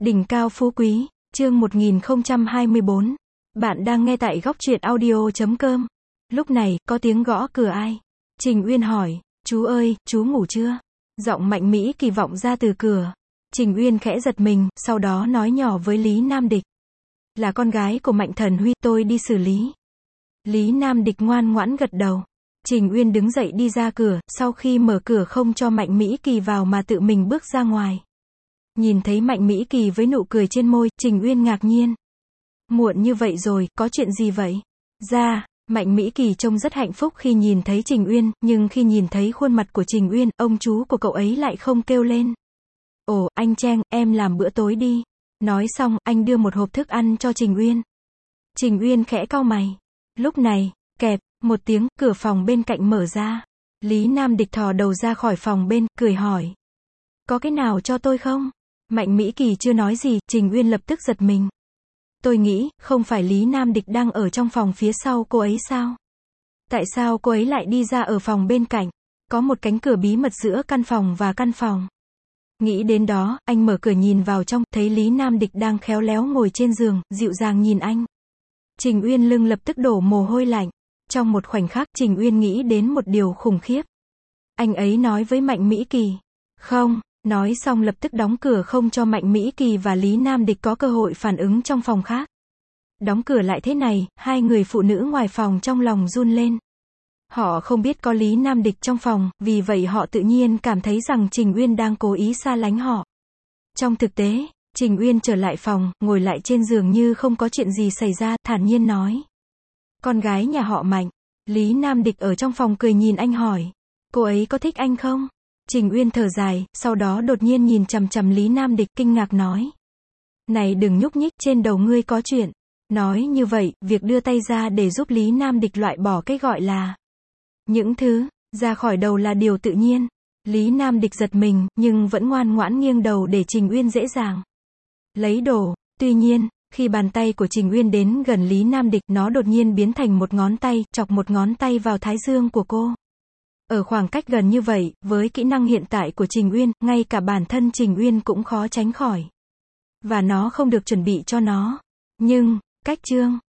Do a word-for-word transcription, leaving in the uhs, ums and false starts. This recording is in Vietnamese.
Đỉnh cao phú quý, chương một nghìn không trăm hai mươi bốn. Bạn đang nghe tại góc truyện audio chấm com. Lúc này, có tiếng gõ cửa ai? Trình Uyên hỏi, chú ơi, chú ngủ chưa? Giọng Mạnh Mỹ Kỳ vọng ra từ cửa. Trình Uyên khẽ giật mình, sau đó nói nhỏ với Lý Nam Địch. Là con gái của Mạnh Thần Huy, tôi đi xử lý. Lý Nam Địch ngoan ngoãn gật đầu. Trình Uyên đứng dậy đi ra cửa, sau khi mở cửa không cho Mạnh Mỹ Kỳ vào mà tự mình bước ra ngoài. Nhìn thấy Mạnh Mỹ Kỳ với nụ cười trên môi, Trình Uyên ngạc nhiên. Muộn như vậy rồi, có chuyện gì vậy? Ra, Mạnh Mỹ Kỳ trông rất hạnh phúc khi nhìn thấy Trình Uyên, nhưng khi nhìn thấy khuôn mặt của Trình Uyên, ông chú của cậu ấy lại không kêu lên. Ồ, anh Trang, em làm bữa tối đi. Nói xong, anh đưa một hộp thức ăn cho Trình Uyên. Trình Uyên khẽ cau mày. Lúc này, kẹp, một tiếng, cửa phòng bên cạnh mở ra. Lý Nam Địch thò đầu ra khỏi phòng bên, cười hỏi. Có cái nào cho tôi không? Mạnh Mỹ Kỳ chưa nói gì, Trình Uyên lập tức giật mình. Tôi nghĩ, không phải Lý Nam Địch đang ở trong phòng phía sau cô ấy sao? Tại sao cô ấy lại đi ra ở phòng bên cạnh? Có một cánh cửa bí mật giữa căn phòng và căn phòng. Nghĩ đến đó, anh mở cửa nhìn vào trong, thấy Lý Nam Địch đang khéo léo ngồi trên giường, dịu dàng nhìn anh. Trình Uyên lưng lập tức đổ mồ hôi lạnh. Trong một khoảnh khắc, Trình Uyên nghĩ đến một điều khủng khiếp. Anh ấy nói với Mạnh Mỹ Kỳ. Không. Nói xong lập tức đóng cửa không cho Mạnh Mỹ Kỳ và Lý Nam Địch có cơ hội phản ứng trong phòng khác. Đóng cửa lại thế này, hai người phụ nữ ngoài phòng trong lòng run lên. Họ không biết có Lý Nam Địch trong phòng, vì vậy họ tự nhiên cảm thấy rằng Trình Uyên đang cố ý xa lánh họ. Trong thực tế, Trình Uyên trở lại phòng, ngồi lại trên giường như không có chuyện gì xảy ra, thản nhiên nói. Con gái nhà họ Mạnh. Lý Nam Địch ở trong phòng cười nhìn anh hỏi. Cô ấy có thích anh không? Trình Uyên thở dài, sau đó đột nhiên nhìn chằm chằm Lý Nam Địch, kinh ngạc nói. Này đừng nhúc nhích, trên đầu ngươi có chuyện. Nói như vậy, việc đưa tay ra để giúp Lý Nam Địch loại bỏ cái gọi là những thứ ra khỏi đầu là điều tự nhiên. Lý Nam Địch giật mình, nhưng vẫn ngoan ngoãn nghiêng đầu để Trình Uyên dễ dàng lấy đồ. Tuy nhiên, khi bàn tay của Trình Uyên đến gần Lý Nam Địch, nó đột nhiên biến thành một ngón tay, chọc một ngón tay vào thái dương của cô. Ở khoảng cách gần như vậy, với kỹ năng hiện tại của Trình Uyên, ngay cả bản thân Trình Uyên cũng khó tránh khỏi. Và nó không được chuẩn bị cho nó. Nhưng, cách chương